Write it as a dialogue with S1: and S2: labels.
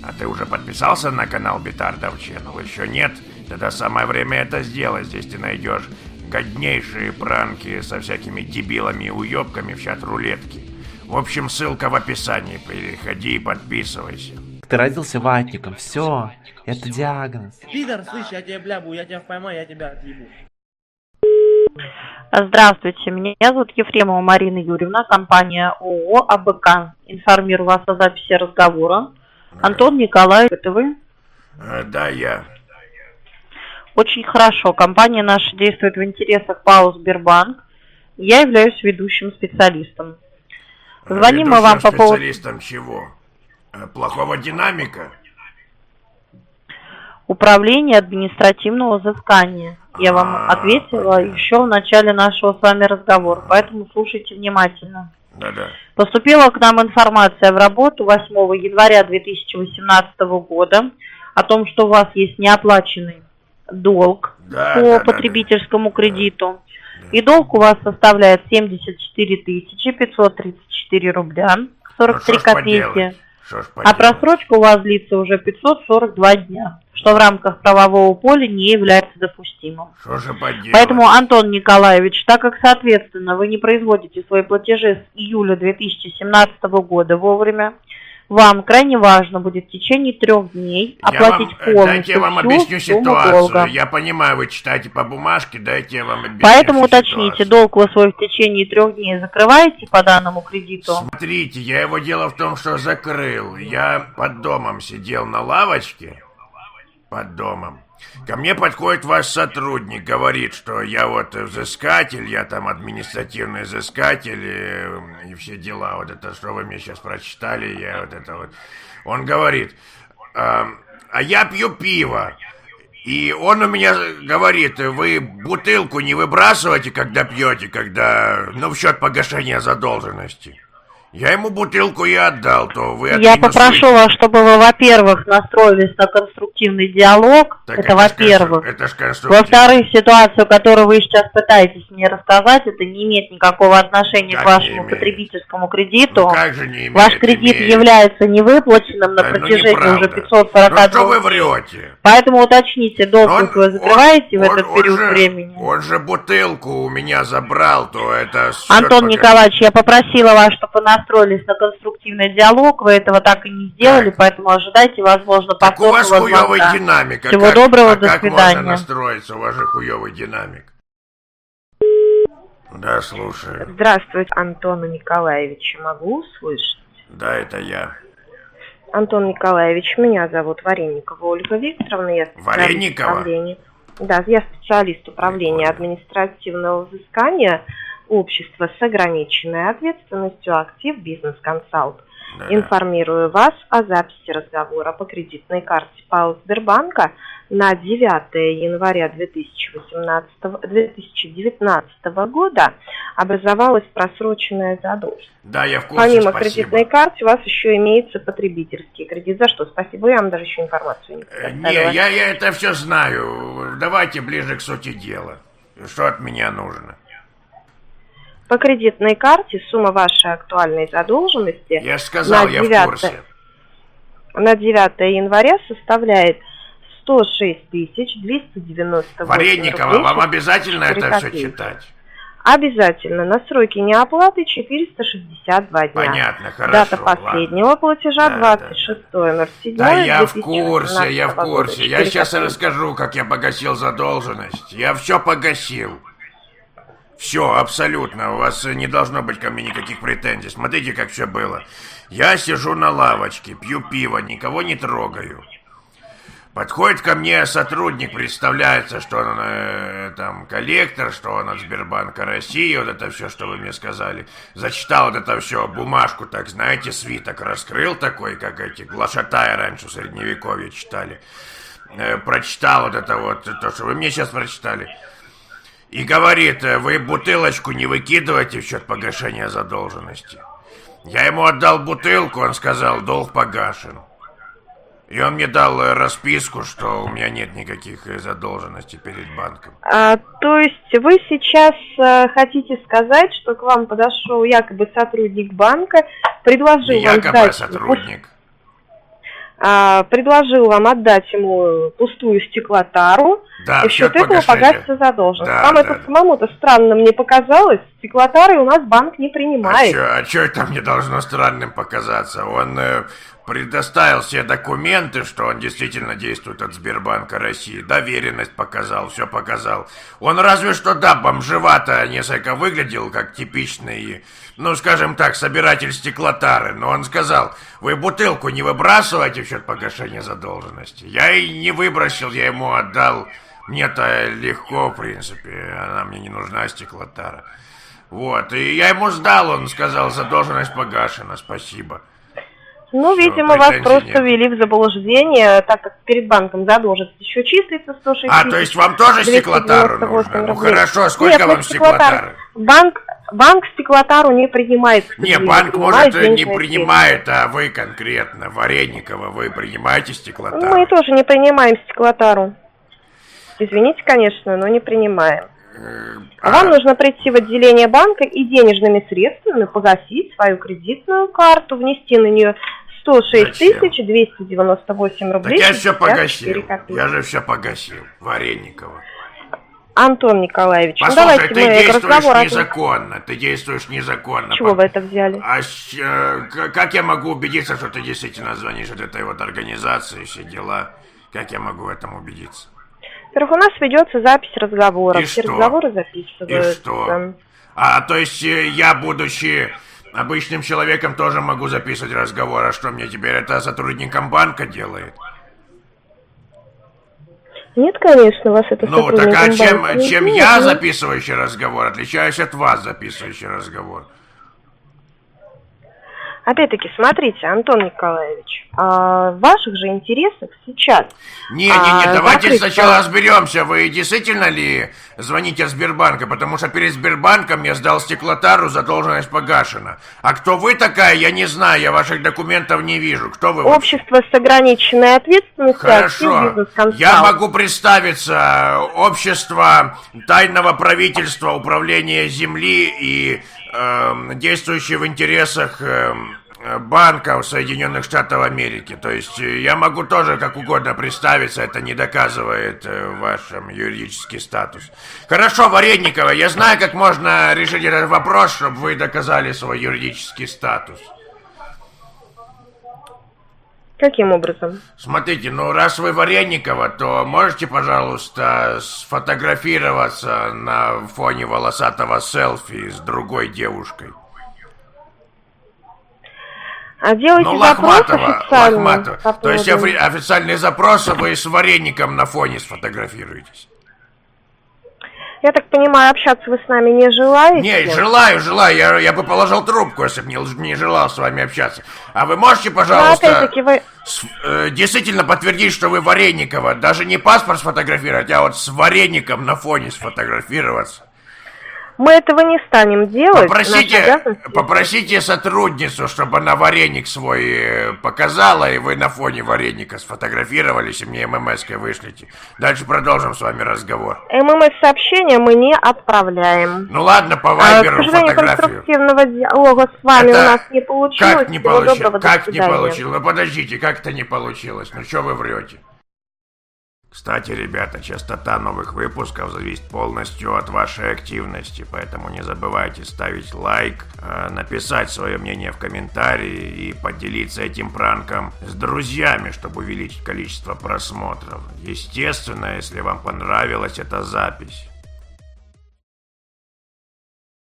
S1: А ты уже подписался на канал Битардов Channel? Еще нет? Тогда самое время это сделать. Здесь ты найдешь годнейшие пранки со всякими дебилами и уебками в чат-рулетке. В общем, ссылка в описании. Переходи и подписывайся.
S2: Ты родился ватником, все, это диагноз.
S3: Пидор, слышь, я тебя блябу, я тебя поймаю, я тебя отъебу.
S4: Здравствуйте, меня зовут Ефремова Марина Юрьевна, компания ООО АБК. Информирую вас о записи разговора. Антон Николаевич, это вы?
S1: Да, я.
S4: Очень хорошо. Компания наша действует в интересах ПАО «Сбербанк». Я являюсь ведущим специалистом. Звоним мы вам по поводу...
S1: Специалистом чего? Плохого динамика?
S4: Управление административного взыскания. Я вам ответила еще в начале нашего с вами разговора, поэтому слушайте внимательно.
S1: Да-да.
S4: Поступила к нам информация в работу 8 января 2018 года о том, что у вас есть неоплаченный долг по потребительскому кредиту. И долг у вас составляет 74 534 рубля 43 копейки. А просрочка у вас длится уже 542 дня, что в рамках правового поля не является допустимым. Поэтому, Антон Николаевич, так как, соответственно, вы не производите свои платежи с июля 2017 года вовремя, вам крайне важно будет в течение 3 дней оплатить полностью
S1: дайте я вам объясню ситуацию. Долга. Я понимаю, вы читаете по бумажке, дайте я вам объясню.
S4: Поэтому уточните, долг вы свой в течение 3 дней закрываете по данному кредиту?
S1: Смотрите, я его дело в том, что закрыл. Я под домом сидел на лавочке. Под домом. Ко мне подходит ваш сотрудник, говорит, что я вот взыскатель, я там административный взыскатель и все дела, вот это, что вы мне сейчас прочитали, я вот это вот. Он говорит, а я пью пиво. И он у меня говорит, вы бутылку не выбрасываете, когда пьете, когда, в счет погашения задолженности. Я ему бутылку и отдал, то вы...
S4: Я попрошу вас, чтобы вы, во-первых, настроились на конструктивный диалог. Это во-первых. Во-вторых, ситуацию, которую вы сейчас пытаетесь мне рассказать, это не имеет никакого отношения к вашему потребительскому кредиту.
S1: Как же не имеет?
S4: Ваш кредит является невыплаченным на протяжении уже 542
S1: что вы врете?
S4: Поэтому уточните, долг вы закрываете в этот период времени.
S1: Он же бутылку у меня забрал, то это...
S4: Антон Николаевич, я попросила вас, чтобы вы настроились на конструктивный диалог, вы этого так и не сделали, поэтому ожидайте, возможно, повторного звонка.
S1: Так у вас хуёвый динамик.
S4: Всего доброго, до свидания.
S1: Как можно настроиться, у вас же хуёвый динамик? Да, слушаю.
S5: Здравствуйте, Антона Николаевича, могу услышать?
S1: Да, это я.
S5: Антон Николаевич, меня зовут Вареникова Ольга Викторовна, я специалист управления. Да, я специалист управления административного взыскания общества с ограниченной ответственностью «Актив Бизнес Консалт». Да. Информирую вас о записи разговора по кредитной карте ПАО Сбербанка на 9 января 2019 года образовалась просроченная задолженность.
S1: Да, я в курсе,
S5: помимо
S1: спасибо.
S5: Кредитной карты у вас еще имеется потребительский кредит. За что? Спасибо, я вам даже еще информацию не предоставила.
S1: Не, я это все знаю. Давайте ближе к сути дела. Что от меня нужно?
S5: По кредитной карте сумма вашей актуальной задолженности
S1: я сказал, я в курсе.
S5: На 9 января составляет 106 298
S1: Вареникова,
S5: рублей.
S1: вам обязательно это все читать?
S5: Обязательно. На сроки неоплаты 462 дня.
S1: Понятно, хорошо.
S5: Дата последнего платежа 26.07.
S1: Да, я в курсе, я в курсе. Я сейчас расскажу, как я погасил задолженность. Я все погасил. Все, абсолютно. У вас не должно быть ко мне никаких претензий. Смотрите, как все было. Я сижу на лавочке, пью пиво, никого не трогаю. Подходит ко мне сотрудник, представляется, что он там коллектор, что он от Сбербанка России, вот это все, что вы мне сказали. Зачитал вот это все, бумажку, так знаете, свиток раскрыл такой, как эти глашатаи раньше в Средневековье читали. Прочитал вот это вот, то, что вы мне сейчас прочитали. И говорит, вы бутылочку не выкидывайте в счет погашения задолженности. Я ему отдал бутылку, он сказал, долг погашен. И он мне дал расписку, что у меня нет никаких задолженностей перед банком.
S5: То есть вы сейчас хотите сказать, что к вам подошел якобы сотрудник банка, предложил вам
S1: якобы сотрудник.
S5: предложил вам отдать ему пустую стеклотару,
S1: да,
S5: и в счет этого погасится задолженность. Да, вам это самому-то странным не показалось? Стеклотары у нас банк не принимает.
S1: А что это мне должно странным показаться? Он предоставил все документы, что он действительно действует от Сбербанка России. Доверенность показал, все показал. Он разве что, да, бомжевато несколько выглядел, как типичный, ну, скажем так, собиратель стеклотары. Но он сказал: вы бутылку не выбрасывайте в счет погашения задолженности. Я и не выбросил, я ему отдал. Мне-то легко, в принципе, она мне не нужна, стеклотара. Вот, и я ему сдал, он сказал: задолженность погашена, спасибо.
S5: Ну, видимо, вас просто ввели в заблуждение, так как перед банком задолженность еще числится 106
S1: то есть вам тоже стеклотару нужно? Ну, хорошо, сколько вам стеклотары?
S5: Банк стеклотару не принимает.
S1: Не, банк, может, не принимает, а вы конкретно, Вареникова, вы принимаете стеклотару?
S5: Мы тоже не принимаем стеклотару. Извините, конечно, но не принимаем. Вам нужно прийти в отделение банка и денежными средствами погасить свою кредитную карту, внести на нее 106 298 рублей.
S1: Так я все погасил. Я же все погасил. Вареникова.
S5: Антон Николаевич,
S1: послушай, ты действуешь незаконно. Ты действуешь незаконно.
S5: Чего вы это взяли?
S1: Как я могу убедиться, что ты действительно звонишь от этой вот организации, все дела? Как я могу в этом убедиться?
S5: Во-первых, у нас ведется запись разговора.
S1: И
S5: все
S1: что?
S5: Разговоры записываются.
S1: И что? То есть я, будучи обычным человеком, тоже могу записывать разговор. А что мне теперь это сотрудником банка делает?
S5: Нет, конечно, вас это сотрудником банка.
S1: Ну, так чем я, записывающий разговор, отличаюсь от вас, записывающий разговор?
S5: Опять-таки, смотрите, Антон Николаевич, в ваших же интересах сейчас...
S1: Не, давайте сначала разберемся, вы действительно ли звоните от Сбербанка, потому что перед Сбербанком я сдал стеклотару, задолженность погашена. А кто вы такая, я не знаю, я ваших документов не вижу. Кто вы?
S5: Общество с ограниченной ответственностью.
S1: Хорошо, я могу представиться. Общество тайного правительства, управления земли и действующее в интересах банков Соединенных Штатов Америки. То есть я могу тоже как угодно представиться, это не доказывает ваш юридический статус. Хорошо, Вареникова, я знаю, как можно решить этот вопрос, чтобы вы доказали свой юридический статус.
S5: Каким образом?
S1: Смотрите, раз вы Вареникова, то можете, пожалуйста, сфотографироваться на фоне волосатого селфи с другой девушкой?
S5: А делайте запрос официальный.
S1: То есть официальный запрос, а вы с Вареником на фоне сфотографируетесь?
S5: Я так понимаю, общаться вы с нами не желаете?
S1: Не, желаю. Я бы положил трубку, если бы не желал с вами общаться. А вы можете, пожалуйста, действительно подтвердить, что вы Вареникова? Даже не паспорт сфотографировать, а вот с Вареником на фоне сфотографироваться.
S5: Мы этого не станем делать.
S1: Попросите сотрудницу, чтобы она вареник свой показала, и вы на фоне вареника сфотографировались, и мне ММС-кой вышлите. Дальше продолжим с вами разговор.
S5: ММС-сообщения мы не отправляем.
S1: Ну ладно, по вайберу фотографию.
S5: Конструктивного диалога с вами у нас не получилось.
S1: Как не получилось? Как не получилось? Ну подождите, как это не получилось? Ну что вы врете? Кстати, ребята, частота новых выпусков зависит полностью от вашей активности, поэтому не забывайте ставить лайк, написать свое мнение в комментарии и поделиться этим пранком с друзьями, чтобы увеличить количество просмотров. Естественно, если вам понравилась эта запись.